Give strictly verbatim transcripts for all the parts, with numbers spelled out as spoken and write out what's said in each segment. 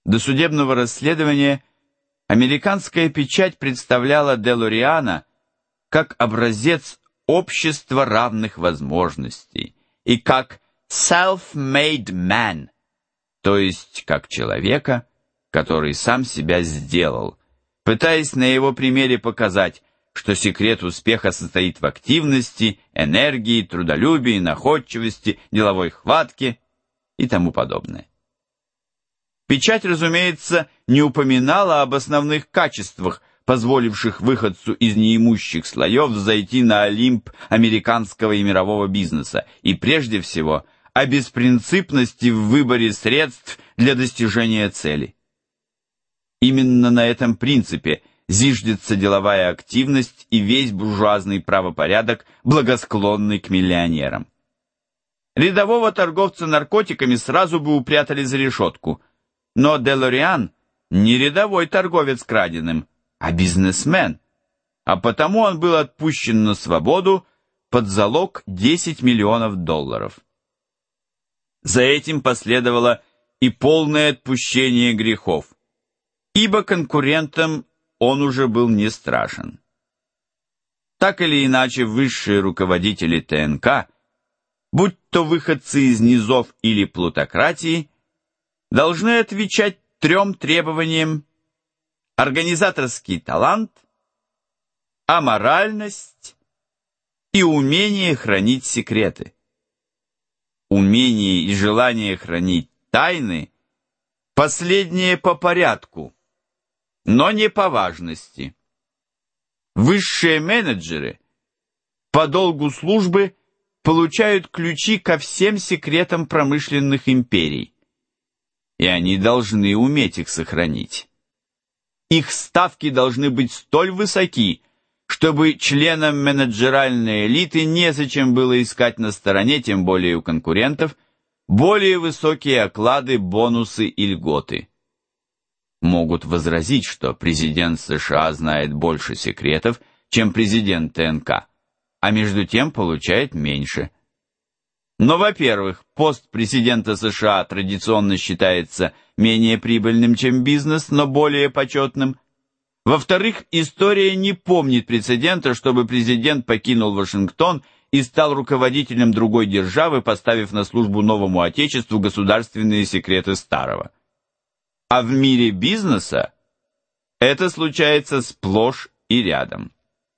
До судебного расследования американская печать представляла де Лориана как образец общества равных возможностей и как self-made man, то есть как человека, который сам себя сделал, пытаясь на его примере показать, что секрет успеха состоит в активности, энергии, трудолюбии, находчивости, деловой хватке и тому подобное. Печать, разумеется, не упоминала об основных качествах, позволивших выходцу из неимущих слоев взойти на Олимп американского и мирового бизнеса, и прежде всего о беспринципности в выборе средств для достижения цели. Именно на этом принципе зиждется деловая активность и весь буржуазный правопорядок, благосклонный к миллионерам. Рядового торговца наркотиками сразу бы упрятали за решетку, но де Лориан не рядовой торговец краденым, а бизнесмен, а потому он был отпущен на свободу под залог десять миллионов долларов. За этим последовало и полное отпущение грехов, ибо конкурентам он уже был не страшен. Так или иначе, высшие руководители ТНК, будь то выходцы из низов или плутократии, должны отвечать трем требованиям: организаторский талант, аморальность и умение хранить секреты. Умение и желание хранить тайны – последнее по порядку, но не по важности. Высшие менеджеры по долгу службы получают ключи ко всем секретам промышленных империй, и они должны уметь их сохранить. Их ставки должны быть столь высоки, чтобы членам менеджеральной элиты незачем было искать на стороне, тем более у конкурентов, более высокие оклады, бонусы и льготы. Могут возразить, что президент США знает больше секретов, чем президент ТНК, а между тем получает меньше. Но, во-первых, пост президента США традиционно считается менее прибыльным, чем бизнес, но более почетным. Во-вторых, история не помнит прецедента, чтобы президент покинул Вашингтон и стал руководителем другой державы, поставив на службу новому отечеству государственные секреты старого. А в мире бизнеса это случается сплошь и рядом.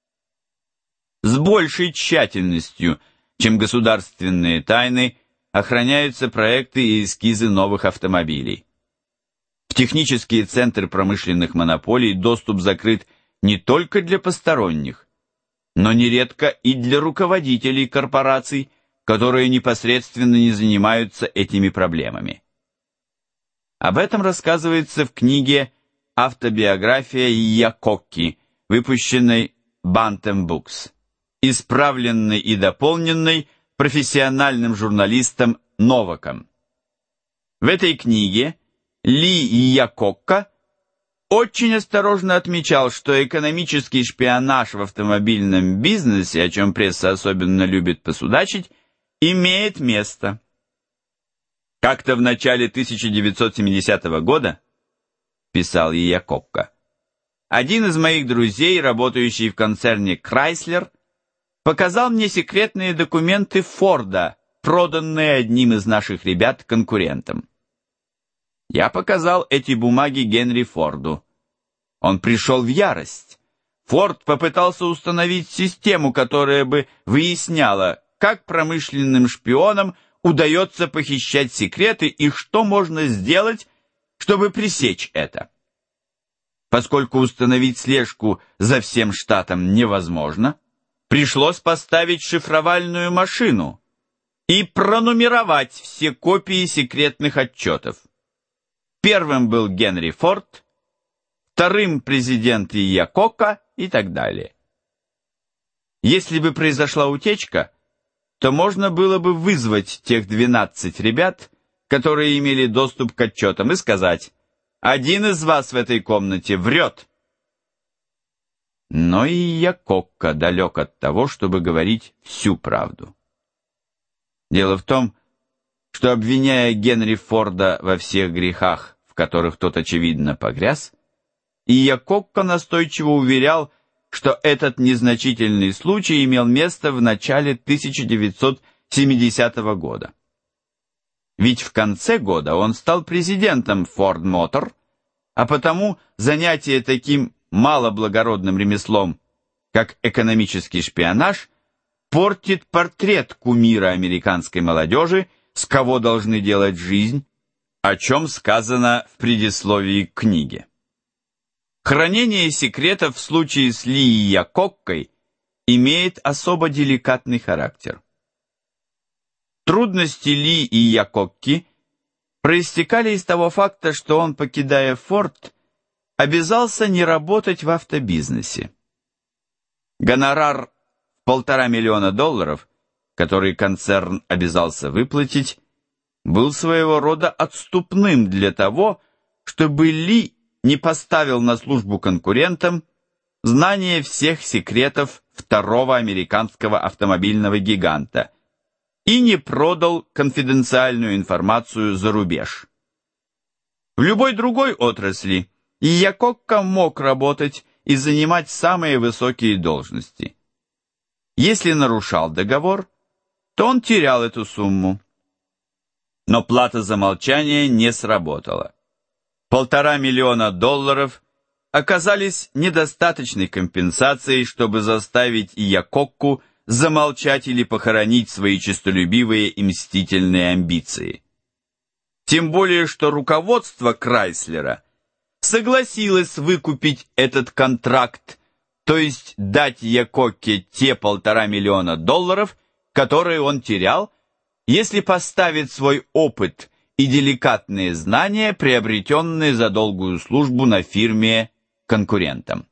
С большей тщательностью, чем государственные тайны, охраняются проекты и эскизы новых автомобилей. В технические центры промышленных монополий доступ закрыт не только для посторонних, но нередко и для руководителей корпораций, которые непосредственно не занимаются этими проблемами. Об этом рассказывается в книге «Автобиография Иякокки», выпущенной Bantam Books, исправленной и дополненной профессиональным журналистом Новаком. В этой книге Ли Иякокка очень осторожно отмечал, что экономический шпионаж в автомобильном бизнесе, о чем пресса особенно любит посудачить, имеет место. Как-то в начале тысяча девятьсот семидесятого года, писал Иякокка, один из моих друзей, работающий в концерне Chrysler, показал мне секретные документы Форда, проданные одним из наших ребят конкурентам. Я показал эти бумаги Генри Форду. Он пришел в ярость. Форд попытался установить систему, которая бы выясняла, как промышленным шпионам удается похищать секреты и что можно сделать, чтобы пресечь это. Поскольку установить слежку за всем штатом невозможно, пришлось поставить шифровальную машину и пронумеровать все копии секретных отчетов. Первым был Генри Форд, вторым президент Иякокка и так далее. Если бы произошла утечка, то можно было бы вызвать тех двенадцать ребят, которые имели доступ к отчетам, и сказать: «Один из вас в этой комнате врет». Но Иякокка далек от того, чтобы говорить всю правду. Дело в том, что, обвиняя Генри Форда во всех грехах, в которых тот, очевидно, погряз, и Иакокко настойчиво уверял, что этот незначительный случай имел место в начале тысяча девятьсот семидесятого года. Ведь в конце года он стал президентом Ford Motor, а потому занятие таким малоблагородным ремеслом, как экономический шпионаж, портит портрет кумира американской молодежи, с кого должны делать жизнь, о чем сказано в предисловии к книге. Хранение секретов в случае с Ли и Иакоккой имеет особо деликатный характер. Трудности Ли и Иакокки проистекали из того факта, что он, покидая Форд, обязался не работать в автобизнесе. Гонорар в полтора миллиона долларов, который концерн обязался выплатить, был своего рода отступным для того, чтобы Ли не поставил на службу конкурентам знание всех секретов второго американского автомобильного гиганта и не продал конфиденциальную информацию за рубеж. В любой другой отрасли Иакокко мог работать и занимать самые высокие должности. Если нарушал договор, то он терял эту сумму. Но плата за молчание не сработала. Полтора миллиона долларов оказались недостаточной компенсацией, чтобы заставить Иакокку замолчать или похоронить свои честолюбивые и мстительные амбиции. Тем более, что руководство Крайслера согласилось выкупить этот контракт, то есть дать Иакокке те полтора миллиона долларов, которые он терял, если поставит свой опыт и деликатные знания, приобретенные за долгую службу на фирме конкурентам.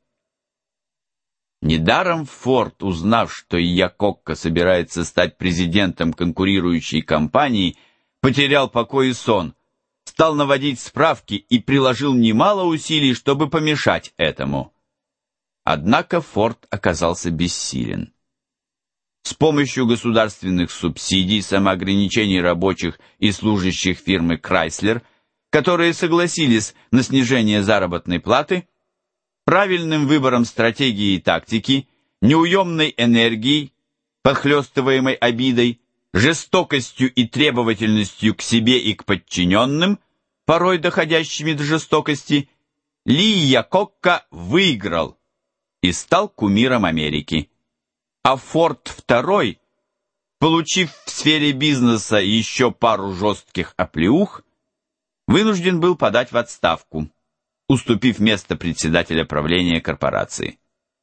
Недаром Форд, узнав, что Иакокко собирается стать президентом конкурирующей компании, потерял покой и сон, стал наводить справки и приложил немало усилий, чтобы помешать этому. Однако Форд оказался бессилен. С помощью государственных субсидий, самоограничений рабочих и служащих фирмы Крайслер, которые согласились на снижение заработной платы, правильным выбором стратегии и тактики, неуемной энергией, подхлестываемой обидой, жестокостью и требовательностью к себе и к подчиненным, порой доходящими до жестокости, Ли Иакокко выиграл и стал кумиром Америки. А Форд второй, получив в сфере бизнеса еще пару жестких оплеух, вынужден был подать в отставку, уступив место председателя правления корпорации.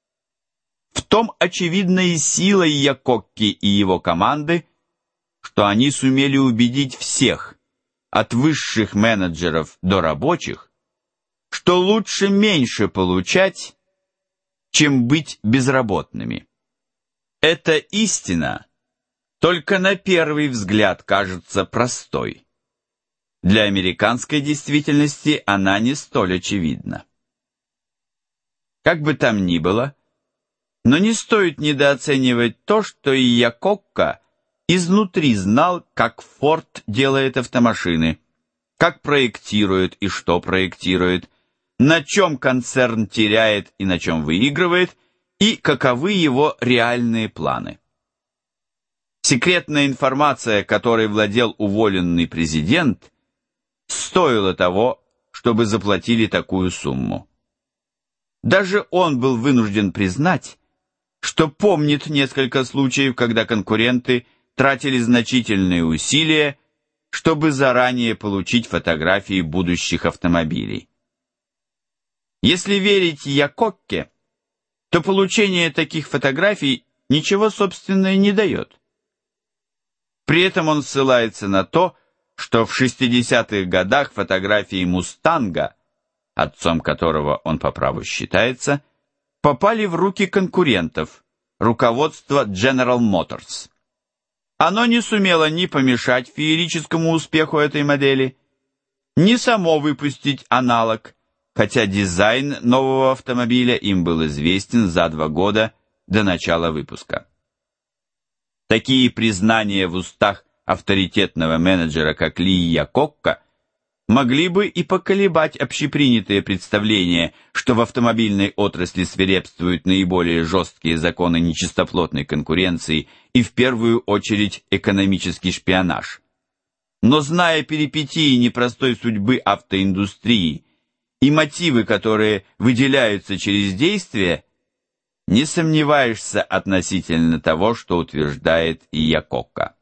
В том очевидна и сила Иакокки и его команды, что они сумели убедить всех, от высших менеджеров до рабочих, что лучше меньше получать, чем быть безработными. Эта истина только на первый взгляд кажется простой. Для американской действительности она не столь очевидна. Как бы там ни было, но не стоит недооценивать то, что Иакокко изнутри знал, как Форд делает автомашины, как проектирует и что проектирует, на чем концерн теряет и на чем выигрывает, и каковы его реальные планы. Секретная информация, которой владел уволенный президент, стоила того, чтобы заплатили такую сумму. Даже он был вынужден признать, что помнит несколько случаев, когда конкуренты тратили значительные усилия, чтобы заранее получить фотографии будущих автомобилей. Если верить Иакокке, то получение таких фотографий ничего собственного не дает. При этом он ссылается на то, что в шестидесятых годах фотографии «Мустанга», отцом которого он по праву считается, попали в руки конкурентов, руководства General Motors. Оно не сумело ни помешать феерическому успеху этой модели, ни само выпустить аналог, хотя дизайн нового автомобиля им был известен за два года до начала выпуска. Такие признания в устах авторитетного менеджера, как Ли Иакокко, могли бы и поколебать общепринятые представления, что в автомобильной отрасли свирепствуют наиболее жесткие законы нечистоплотной конкуренции и в первую очередь экономический шпионаж. Но зная перипетии непростой судьбы автоиндустрии и мотивы, которые выделяются через действие, не сомневаешься относительно того, что утверждает Иакокко.